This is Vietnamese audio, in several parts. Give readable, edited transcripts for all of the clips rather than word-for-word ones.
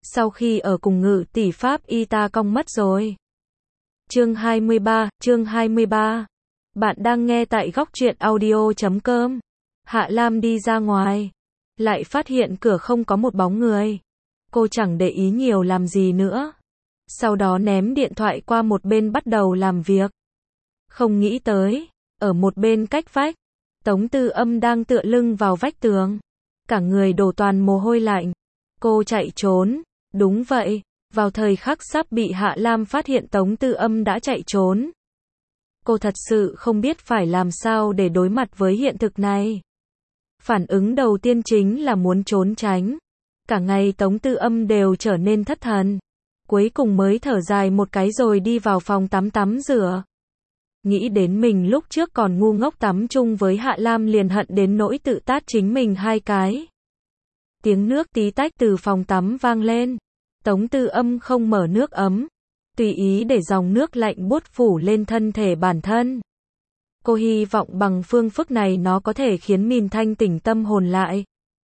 sau khi ở cùng Ngự tỷ Pháp y ta cong mất rồi. Chương 23. Bạn đang nghe tại góc truyện audio.com. Hạ Lam đi ra ngoài, lại phát hiện cửa không có một bóng người. Cô chẳng để ý nhiều làm gì nữa. Sau đó ném điện thoại qua một bên bắt đầu làm việc. Không nghĩ tới, ở một bên cách vách, Tống Tư Âm đang tựa lưng vào vách tường. Cả người đổ toàn mồ hôi lạnh. Cô chạy trốn. Đúng vậy, vào thời khắc sắp bị Hạ Lam phát hiện Tống Tư Âm đã chạy trốn. Cô thật sự không biết phải làm sao để đối mặt với hiện thực này. Phản ứng đầu tiên chính là muốn trốn tránh. Cả ngày Tống Tư Âm đều trở nên thất thần. Cuối cùng mới thở dài một cái rồi đi vào phòng tắm rửa. Nghĩ đến mình lúc trước còn ngu ngốc tắm chung với Hạ Lam liền hận đến nỗi tự tát chính mình 2 cái. Tiếng nước tí tách từ phòng tắm vang lên. Tống Tư Âm không mở nước ấm, tùy ý để dòng nước lạnh buốt phủ lên thân thể bản thân. Cô hy vọng bằng phương pháp này nó có thể khiến mình thanh tỉnh tâm hồn lại.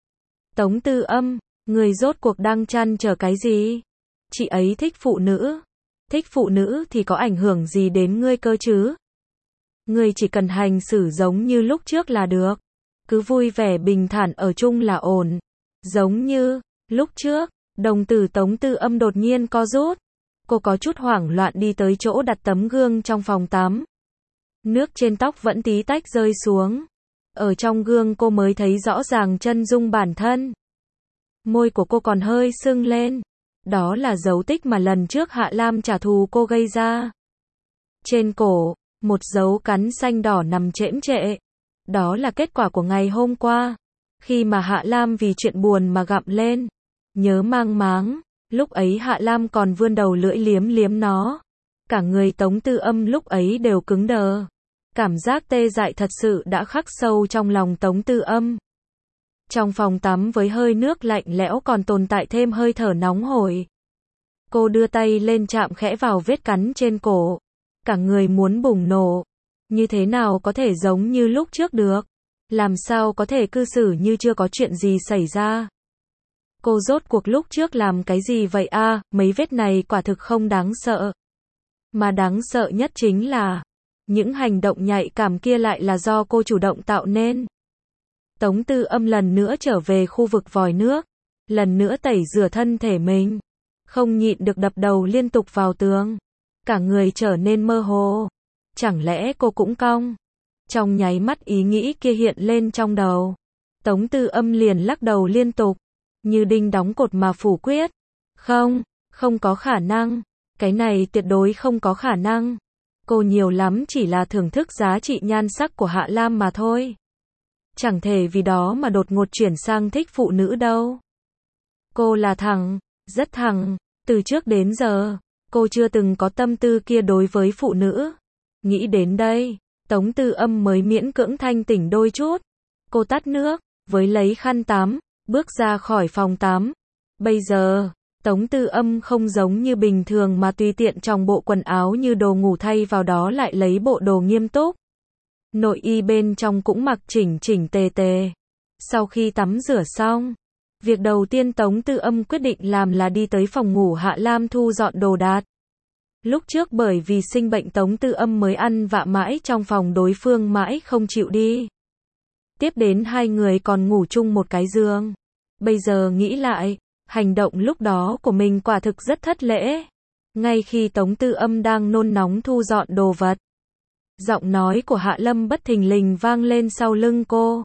Tống Tư Âm, người rốt cuộc đang trăn trở cái gì? Chị ấy thích phụ nữ. Thích phụ nữ thì có ảnh hưởng gì đến ngươi cơ chứ? Ngươi chỉ cần hành xử giống như lúc trước là được. Cứ vui vẻ bình thản ở chung là ổn. Giống như lúc trước. Đồng tử Tống Tư Âm đột nhiên co rút. Cô có chút hoảng loạn đi tới chỗ đặt tấm gương trong phòng tắm. Nước trên tóc vẫn tí tách rơi xuống. Ở trong gương cô mới thấy rõ ràng chân dung bản thân. Môi của cô còn hơi sưng lên. Đó là dấu tích mà lần trước Hạ Lam trả thù cô gây ra. Trên cổ, một dấu cắn xanh đỏ nằm chễm chệ. Đó là kết quả của ngày hôm qua. Khi mà Hạ Lam vì chuyện buồn mà gặm lên. Nhớ mang máng, lúc ấy Hạ Lam còn vươn đầu lưỡi liếm nó. Cả người Tống Tư Âm lúc ấy đều cứng đờ. Cảm giác tê dại thật sự đã khắc sâu trong lòng Tống Tư Âm. Trong phòng tắm với hơi nước lạnh lẽo còn tồn tại thêm hơi thở nóng hổi. Cô đưa tay lên chạm khẽ vào vết cắn trên cổ. Cả người muốn bùng nổ. Như thế nào có thể giống như lúc trước được? Làm sao có thể cư xử như chưa có chuyện gì xảy ra? Cô rốt cuộc lúc trước làm cái gì vậy a? Mấy vết này quả thực không đáng sợ. Mà đáng sợ nhất chính là những hành động nhạy cảm kia lại là do cô chủ động tạo nên. Tống Tư Âm lần nữa trở về khu vực vòi nước, lần nữa tẩy rửa thân thể mình, không nhịn được đập đầu liên tục vào tường, cả người trở nên mơ hồ. Chẳng lẽ cô cũng cong? Trong nháy mắt ý nghĩ kia hiện lên trong đầu, Tống Tư Âm liền lắc đầu liên tục, như đinh đóng cột mà phủ quyết. Không có khả năng. Cái này tuyệt đối không có khả năng. Cô nhiều lắm chỉ là thưởng thức giá trị nhan sắc của Hạ Lam mà thôi. Chẳng thể vì đó mà đột ngột chuyển sang thích phụ nữ đâu. Cô là thẳng, rất thẳng. Từ trước đến giờ, cô chưa từng có tâm tư kia đối với phụ nữ. Nghĩ đến đây, Tống Tư Âm mới miễn cưỡng thanh tỉnh đôi chút. Cô tắt nước, với lấy khăn tắm, bước ra khỏi phòng tắm. Bây giờ, Tống Tư Âm không giống như bình thường mà tùy tiện trong bộ quần áo như đồ ngủ thay vào đó lại lấy bộ đồ nghiêm túc. Nội y bên trong cũng mặc chỉnh tề tề. Sau khi tắm rửa xong, việc đầu tiên Tống Tư Âm quyết định làm là đi tới phòng ngủ Hạ Lam thu dọn đồ đạc. Lúc trước bởi vì sinh bệnh Tống Tư Âm mới ăn vạ mãi trong phòng đối phương mãi không chịu đi. Tiếp đến hai người còn ngủ chung một cái giường. Bây giờ nghĩ lại, hành động lúc đó của mình quả thực rất thất lễ. Ngay khi Tống Tư Âm đang nôn nóng thu dọn đồ vật, giọng nói của Hạ Lâm bất thình lình vang lên sau lưng cô.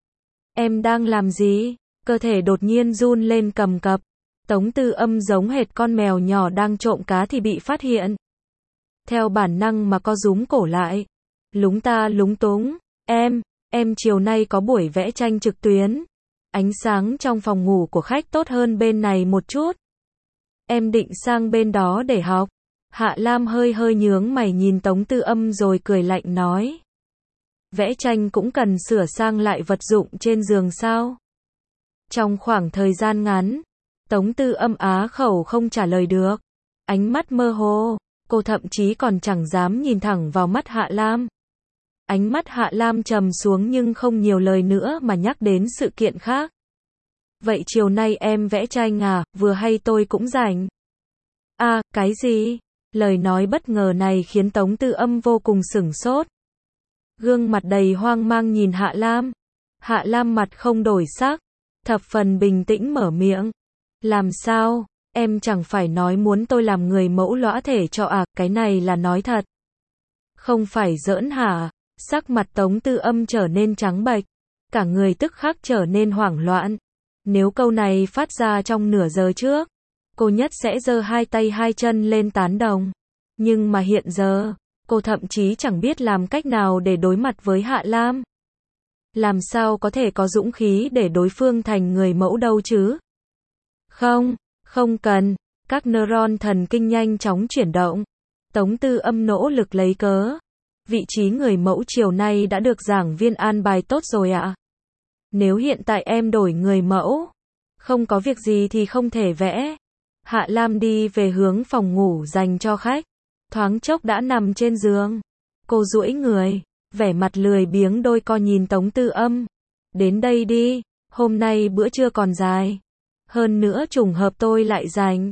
Em đang làm gì? Cơ thể đột nhiên run lên cầm cập. Tống Tư Âm giống hệt con mèo nhỏ đang trộm cá thì bị phát hiện. Theo bản năng mà co rúm cổ lại. Lúng ta lúng túng. Em chiều nay có buổi vẽ tranh trực tuyến. Ánh sáng trong phòng ngủ của khách tốt hơn bên này một chút. Em định sang bên đó để học. Hạ Lam hơi nhướng mày nhìn Tống Tư Âm rồi cười lạnh nói. Vẽ tranh cũng cần sửa sang lại vật dụng trên giường sao? Trong khoảng thời gian ngắn, Tống Tư Âm á khẩu không trả lời được. Ánh mắt mơ hồ, cô thậm chí còn chẳng dám nhìn thẳng vào mắt Hạ Lam. Ánh mắt Hạ Lam trầm xuống nhưng không nhiều lời nữa mà nhắc đến sự kiện khác. Vậy chiều nay em vẽ tranh à, vừa hay tôi cũng rảnh. À, cái gì? Lời nói bất ngờ này khiến Tống Tư Âm vô cùng sửng sốt. Gương mặt đầy hoang mang nhìn Hạ Lam. Hạ Lam mặt không đổi sắc, thập phần bình tĩnh mở miệng. Làm sao? Em chẳng phải nói muốn tôi làm người mẫu lõa thể cho à, cái này là nói thật. Không phải giỡn hả? Sắc mặt Tống Tư Âm trở nên trắng bệch, cả người tức khắc trở nên hoảng loạn. Nếu câu này phát ra trong nửa giờ trước, cô nhất sẽ giơ hai tay hai chân lên tán đồng. Nhưng mà hiện giờ, cô thậm chí chẳng biết làm cách nào để đối mặt với Hạ Lam. Làm sao có thể có dũng khí để đối phương thành người mẫu đâu chứ? Không, không cần. Các neuron thần kinh nhanh chóng chuyển động. Tống Tư Âm nỗ lực lấy cớ. Vị trí người mẫu chiều nay đã được giảng viên an bài tốt rồi ạ. Nếu hiện tại em đổi người mẫu, không có việc gì thì không thể vẽ. Hạ Lam đi về hướng phòng ngủ dành cho khách. Thoáng chốc đã nằm trên giường. Cô duỗi người, vẻ mặt lười biếng đôi co nhìn Tống Tư Âm. Đến đây đi, hôm nay bữa trưa còn dài. Hơn nữa trùng hợp tôi lại rảnh.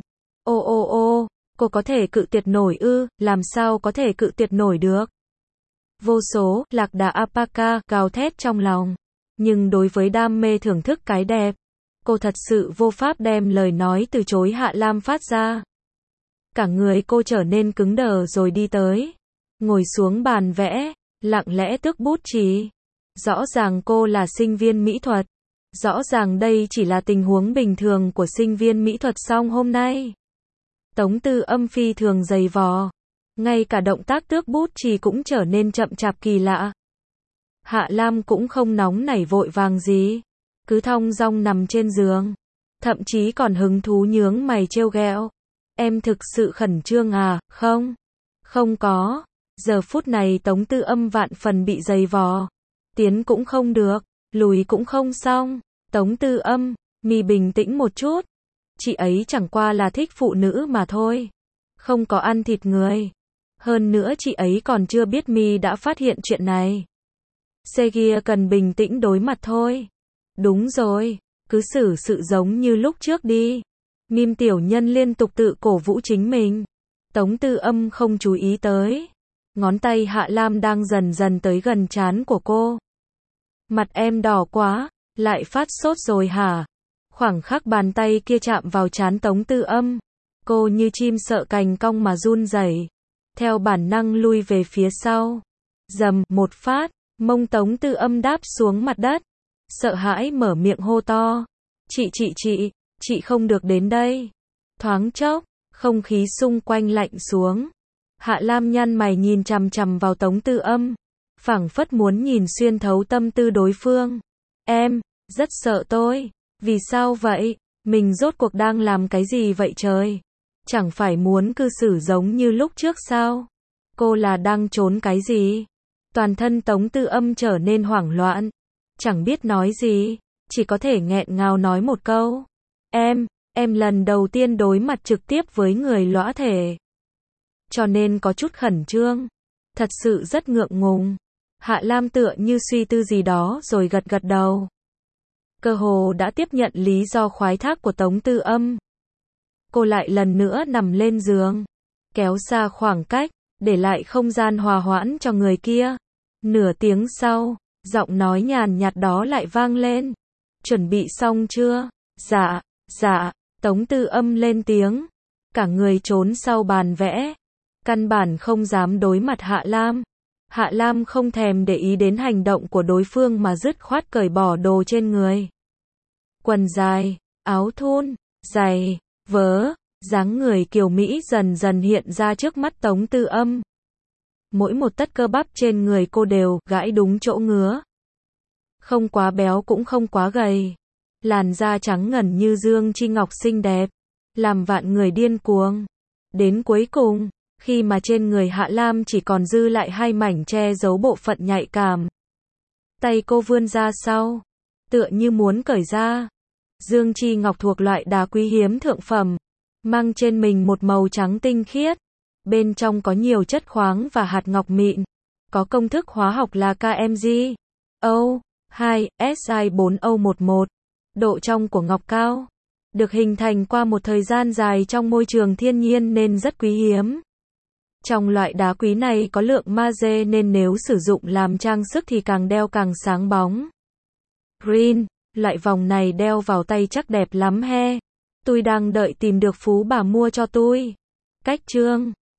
Ô, cô có thể cự tuyệt nổi ư, làm sao có thể cự tuyệt nổi được. Vô số, lạc đà alpaca, gào thét trong lòng. Nhưng đối với đam mê thưởng thức cái đẹp, cô thật sự vô pháp đem lời nói từ chối Hạ Lam phát ra. Cả người cô trở nên cứng đờ rồi đi tới. Ngồi xuống bàn vẽ, lặng lẽ tước bút chì. Rõ ràng cô là sinh viên mỹ thuật. Rõ ràng đây chỉ là tình huống bình thường của sinh viên mỹ thuật song hôm nay. Tống Tư Âm phi thường dày vò. Ngay cả động tác tước bút chì cũng trở nên chậm chạp kỳ lạ. Hạ Lam cũng không nóng nảy vội vàng gì. Cứ thong dong nằm trên giường. Thậm chí còn hứng thú nhướng mày trêu ghẹo. Em thực sự khẩn trương à, không? Không có. Giờ phút này Tống Tư Âm vạn phần bị dày vò. Tiến cũng không được, lùi cũng không xong. Tống Tư Âm, mi bình tĩnh một chút. Chị ấy chẳng qua là thích phụ nữ mà thôi. Không có ăn thịt người. Hơn nữa chị ấy còn chưa biết mi đã phát hiện chuyện này. Segia cần bình tĩnh đối mặt thôi. Đúng rồi, cứ xử sự giống như lúc trước đi. Mim tiểu nhân liên tục tự cổ vũ chính mình. Tống Tư Âm không chú ý tới. Ngón tay Hạ Lam đang dần dần tới gần trán của cô. Mặt em đỏ quá, lại phát sốt rồi hả? Khoảng khắc bàn tay kia chạm vào trán Tống Tư Âm. Cô như chim sợ cành cong mà run rẩy. Theo bản năng lui về phía sau. Dầm, một phát, mông Tống Tư Âm đáp xuống mặt đất. Sợ hãi mở miệng hô to. Chị không được đến đây. Thoáng chốc, không khí xung quanh lạnh xuống. Hạ Lam nhăn mày nhìn chằm chằm vào Tống Tư Âm. Phảng phất muốn nhìn xuyên thấu tâm tư đối phương. Em, rất sợ tôi. Vì sao vậy? Mình rốt cuộc đang làm cái gì vậy trời? Chẳng phải muốn cư xử giống như lúc trước sao? Cô là đang trốn cái gì? Toàn thân Tống Tư Âm trở nên hoảng loạn. Chẳng biết nói gì, chỉ có thể nghẹn ngào nói một câu. Em lần đầu tiên đối mặt trực tiếp với người lõa thể. Cho nên có chút khẩn trương. Thật sự rất ngượng ngùng. Hạ Lam tựa như suy tư gì đó rồi gật gật đầu. Cơ hồ đã tiếp nhận lý do khoái thác của Tống Tư Âm. Cô lại lần nữa nằm lên giường. Kéo xa khoảng cách, để lại không gian hòa hoãn cho người kia. Nửa tiếng sau, giọng nói nhàn nhạt đó lại vang lên. Chuẩn bị xong chưa? Dạ, Tống Tư Âm lên tiếng. Cả người trốn sau bàn vẽ. Căn bản không dám đối mặt Hạ Lam. Hạ Lam không thèm để ý đến hành động của đối phương mà dứt khoát cởi bỏ đồ trên người. Quần dài, áo thun, giày, vớ, dáng người kiều Mỹ dần dần hiện ra trước mắt Tống Tư Âm. Mỗi một tất cơ bắp trên người cô đều gãi đúng chỗ ngứa. Không quá béo cũng không quá gầy. Làn da trắng ngần như dương chi ngọc xinh đẹp. Làm vạn người điên cuồng. Đến cuối cùng, khi mà trên người Hạ Lam chỉ còn dư lại hai mảnh che giấu bộ phận nhạy cảm. Tay cô vươn ra sau, tựa như muốn cởi ra. Dương chi ngọc thuộc loại đá quý hiếm thượng phẩm, mang trên mình một màu trắng tinh khiết. Bên trong có nhiều chất khoáng và hạt ngọc mịn. Có công thức hóa học là KMG O2 Si4O11. Độ trong của ngọc cao, được hình thành qua một thời gian dài trong môi trường thiên nhiên nên rất quý hiếm. Trong loại đá quý này có lượng magie nên nếu sử dụng làm trang sức thì càng đeo càng sáng bóng. Green, loại vòng này đeo vào tay chắc đẹp lắm he. Tôi đang đợi tìm được phú bà mua cho tôi. Cách trương